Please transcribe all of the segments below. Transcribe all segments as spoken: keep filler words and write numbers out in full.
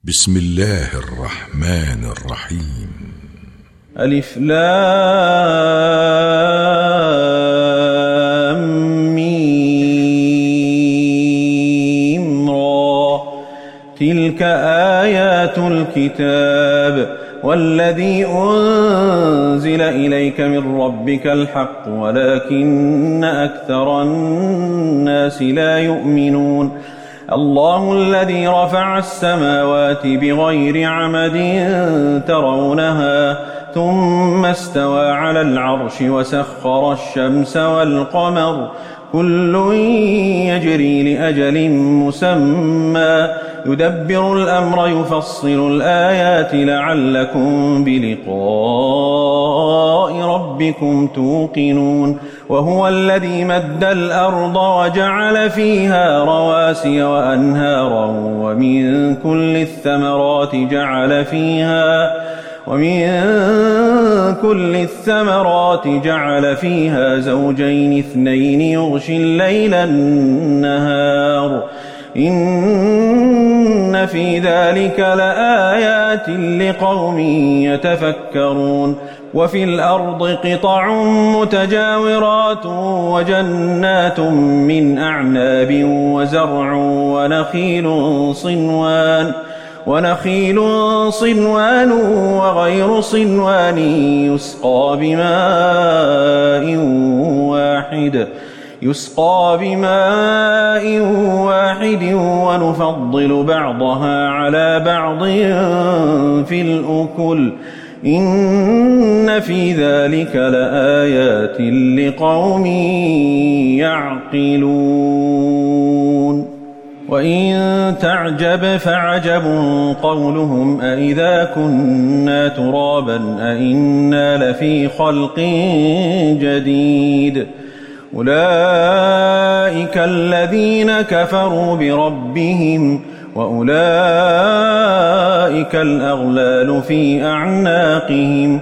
بسم الله الرحمن الرحيم. ألف لام ميم را، تلك آيات الكتاب والذي أنزل إليك من ربك الحق ولكن أكثر الناس لا يؤمنون. الله الذي رفع السماوات بغير عمد ترونها ثم استوى على العرش وسخر الشمس والقمر كل يجري لأجل مسمى يدبر الأمر يفصل الآيات لعلكم بلقاء ربكم توقنون. وهو الذي مد الأرض وجعل فيها رواسي وأنهارا ومن كل الثمرات جعل فيها ومن كل الثمرات جعل فيها زوجين اثنين يغشي الليل النهار إن في ذلك لآيات لقوم يتفكرون. وفي الأرض قطع متجاورات وجنات من أعناب وزرع ونخيل صنوان ونخيل صنوان وغير صنوان يسقى بماء واحد يسقى بماء واحد ونفضل بعضها على بعض في الأكل إن في ذلك لآيات لقوم يعقلون. وإن تعجب فعجب قولهم أإذا كنا ترابا أإنا لفي خلق جديد أولئك الذين كفروا بربهم وأولئك الأغلال في أعناقهم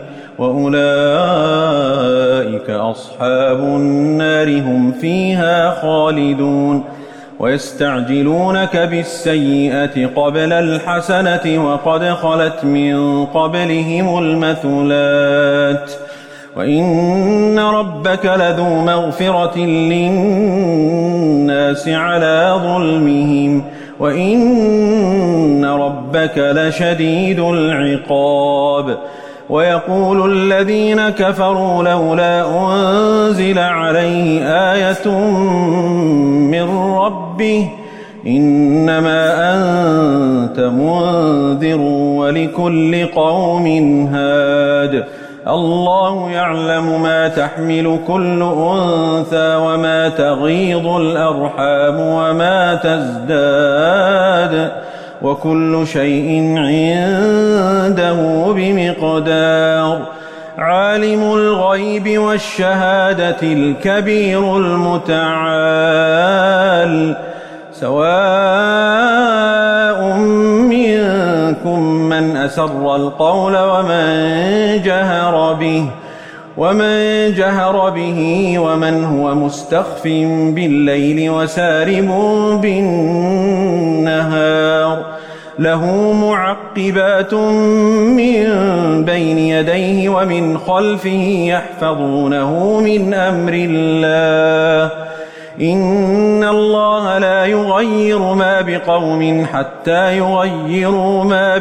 وأولئك أصحاب النار هم فيها خالدون. ويستعجلونك بالسيئة قبل الحسنة وقد خلت من قبلهم المثلات وإن ربك لذو مغفرة للناس على ظلمهم وإن ربك لشديد العقاب. ويقول الذين كفروا لولا أنزل عليه آية من ربه إنما أنت منذر ولكل قوم هاد. الله يعلم ما تحمل كل أنثى وما تغيض الأرحام وما تزداد وكل شيء عنده بمقدار. عالم الغيب والشهادة الكبير المتعال سواء منكم من أسر القول ومن جهر به ومن جهر به ومن هو مستخف بالليل وسارب بالنهار له معقبات من بين يديه ومن خلفه يحفظونه من أمر الله إن الله لا يغير ما بقوم حتى يغيروا ما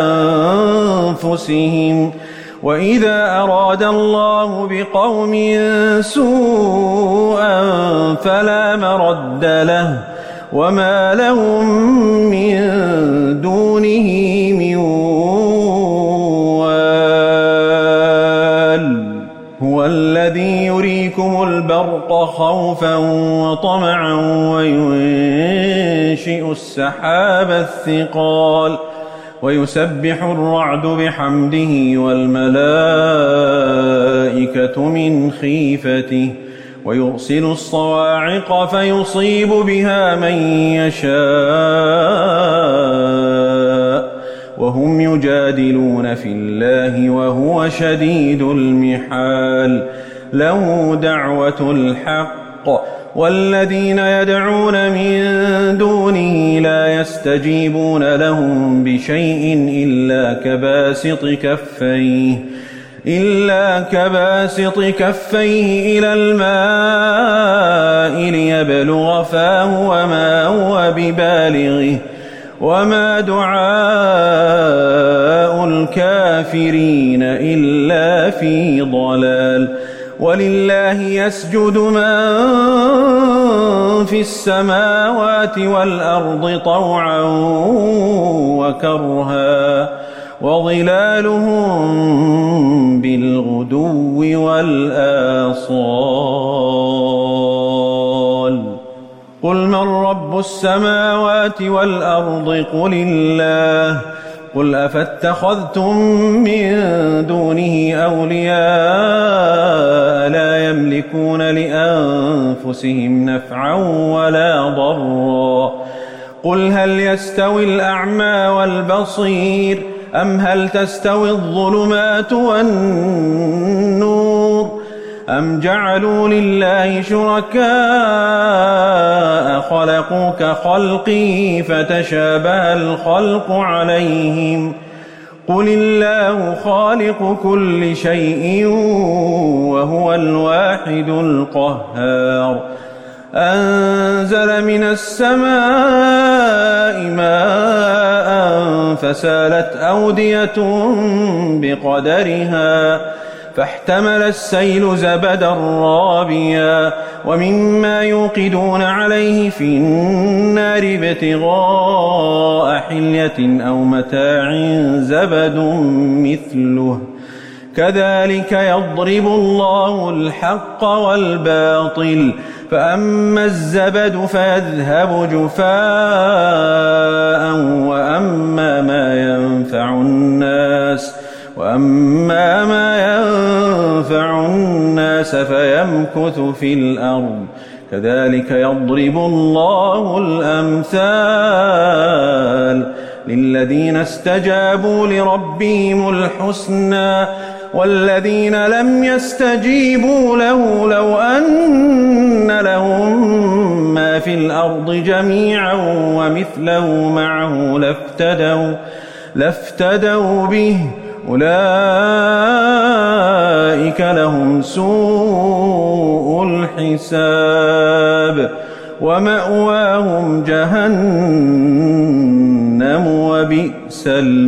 بأنفسهم وإذا أراد الله بقوم سوءا فلا مرد له وما لهم من دونه من وال. هو الذي يريكم البرق خوفا وطمعا وينشئ السحاب الثقال ويسبح الرعد بحمده والملائكة من خيفته ويرسل الصواعق فيصيب بها من يشاء وهم يجادلون في الله وهو شديد المحال. له دعوة الحق والذين يدعون من دونه لا يستجيبون لهم بشيء إلا كباسط كفيه إلا كباسط كفيه إلى الماء ليبلغ فاه وما هو ببالغه وما دعاء الكافرين إلا في ضلال ولله يسجد من في السماوات والأرض طوعا وكرها وظلالهم بالغدو والآصال قل من رب السماوات والأرض قل الله قل أفاتخذتم من دونه أولياء لا يملكون لأنفسهم نفعا ولا ضرا قل هل يستوي الأعمى والبصير أم هل تستوي الظلمات والنور أم جعلوا لله شركاء خلقوا كخلقه فتشابه الخلق عليهم قل الله خالق كل شيء وهو الواحد القهار أنزل من السماء ماء فسالت أودية بقدرها فاحتمل السيل زبدا رابيا ومما يوقدون عليه في النار ابتغاء حلية أو متاع زبد مثله كذلك يضرب الله الحق والباطل فأما الزبد فيذهب جفاء وأما ما ينفع الناس وأما ما ينفع الناس فيمكث في الأرض كذلك يضرب الله الأمثال للذين استجابوا لربهم الحسنى والذين لم يستجيبوا له لو أن لهم ما في الأرض جميعا ومثله معه لافتدوا, لافتدوا به أولئك لهم سوء الحساب ومأواهم جهنم وبئس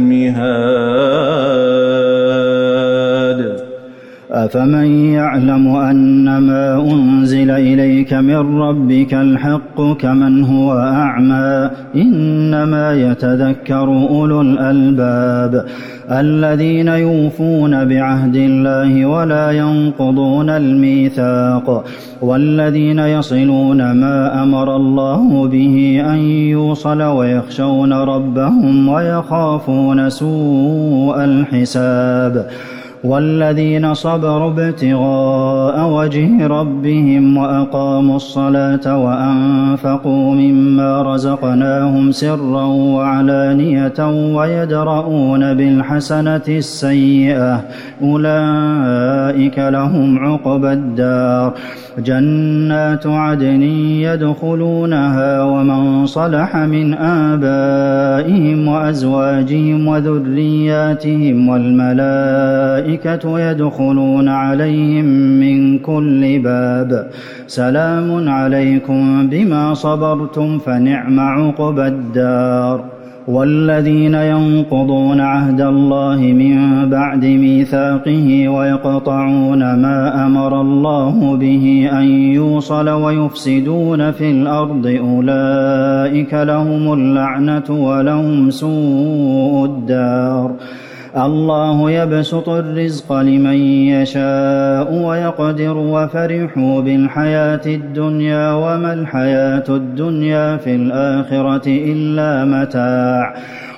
المهاد أفمن يعلم أنما أنزل إليك من ربك الحق كمن هو أعمى إنما يتذكر أولو الألباب الذين يوفون بعهد الله ولا ينقضون الميثاق والذين يصلون ما أمر الله به أن يوصل ويخشون ربهم ويخافون سوء الحساب والذين صبروا ابتغاء وجه ربهم وأقاموا الصلاة وأنفقوا مما رزقناهم سرا وعلانية ويدرؤون بالحسنة السيئة أولئك لهم عقبى الدار جنات عدن يدخلونها ومن صلح من آبائهم وأزواجهم وذرياتهم والملائكة يدخلون عليهم من كل باب سلام عليكم بما صبرتم فنعم عقبى الدار والذين ينقضون عهد الله من بعد ميثاقه ويقطعون ما أمر الله به أن يوصل ويفسدون في الأرض أولئك لهم اللعنة ولهم سوء الدار الله يبسط الرزق لمن يشاء ويقدر وفرحوا بالحياة الدنيا وما الحياة الدنيا في الآخرة إلا متاع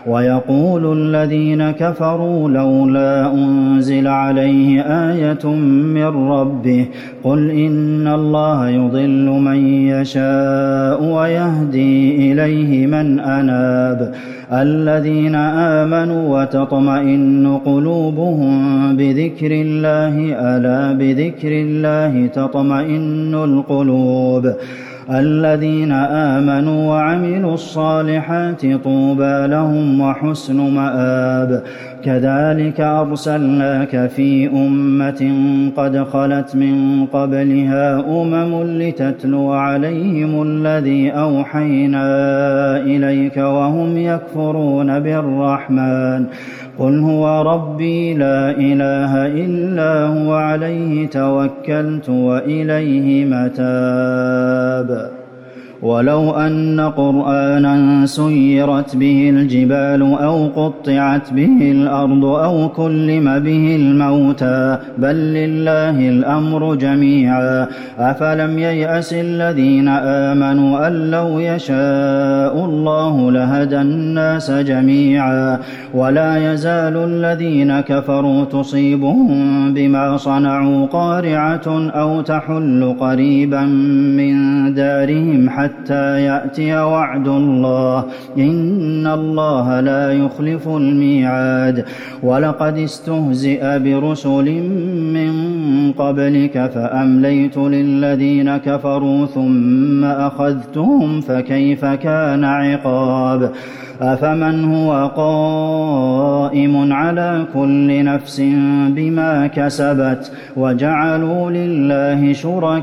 ويقول الذين كفروا لولا أنزل عليه آية من ربه قل إن الله يضل من يشاء ويهدي إليه من أناب الذين آمنوا وتطمئن قلوبهم بذكر الله ألا بذكر الله تطمئن القلوب الذين آمنوا وعملوا الصالحات طوبى لهم وحسن مآب كذلك أرسلناك في أمة قد خلت من قبلها أمم لتتلو عليهم الذي أوحينا إليك وهم يكفرون بالرحمن قل هو ربي لا إله إلا هو عليه توكلت وإليه متاب ولو أن قرآنا سيرت به الجبال أو قطعت به الأرض أو كلم به الموتى بل لله الأمر جميعا أفلم ييأس الذين آمنوا أن لو يشاء الله لهدى الناس جميعا ولا يزال الذين كفروا تصيبهم بما صنعوا قارعة أو تحل قريبا من دارهم حتى حتى يأتي وعد الله إن الله لا يخلف الميعاد ولقد استهزئ برسل من قبلك فأمليت للذين كفروا ثم أخذتهم فكيف كان عقاب أفمن هو قائم على كل نفس بما كسبت وجعلوا لله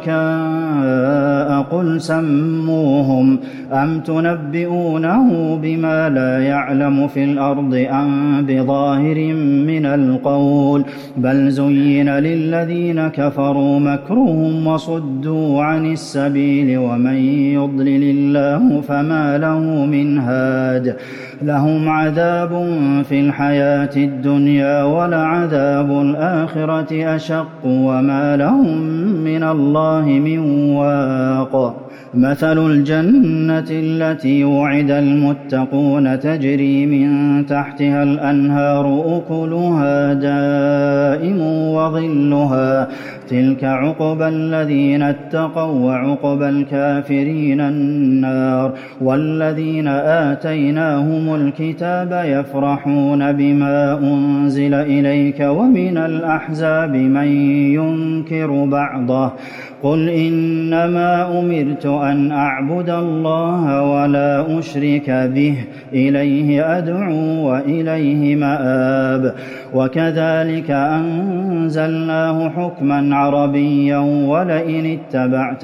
شركاء قل سموهم أم تنبئونه بما لا يعلم في الأرض أم بظاهر من القول بل زين للذين كفروا مكرهم وصدوا عن السبيل ومن يضلل الله فما له من هاد لهم عذاب في الحياة الدنيا ولعذاب الآخرة أشق وما لهم من الله من واق مثل الجنة التي وعد المتقون تجري من تحتها الأنهار أكلها دائم وظلها تلك عقبى الذين اتقوا وعقبى الكافرين النار والذين آتيناهم الكتاب يفرحون بما أنزل إليك ومن الأحزاب من ينكر بعضه قل إنما أمرت أن أعبد الله ولا أشرك به إليه أدعو وإليه مآب وكذلك أنزلناه حكما عربيا ولئن اتبعت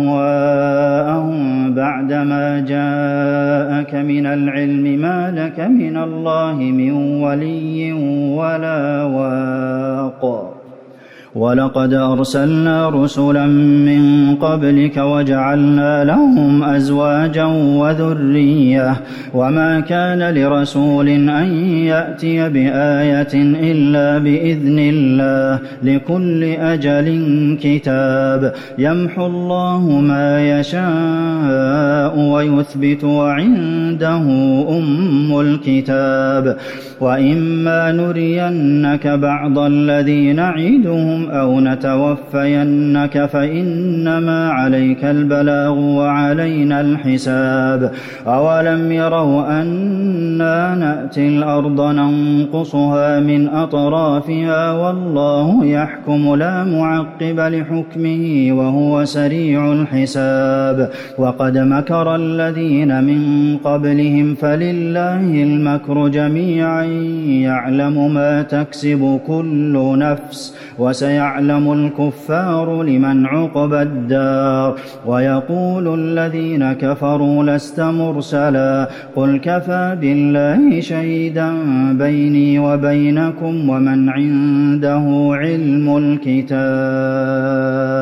أهواءهم بعدما جاءك من العلم ما لك من الله من ولي ولا واق ولقد أرسلنا رسلا من قبلك وجعلنا لهم أزواجا وذرية وما كان لرسول أن يأتي بآية إلا بإذن الله لكل أجل كتاب يمحو الله ما يشاء ويثبت وعنده أم الكتاب وإما نرينك بعض الذي نعدهم أو نتوفينك فإنما عليك البلاغ وعلينا الحساب أولم يروا أنا نأتي الأرض ننقصها من أطرافها والله يحكم لا معقب لحكمه وهو سريع الحساب وقد مكر الذين من قبلهم فلله المكر جميعا يعلم ما تكسب كل نفس وسيعلم الكفار لمن عقبى الدار ويقول الذين كفروا لست مرسلا قل كفى بالله شهيدا بيني وبينكم ومن عنده علم الكتاب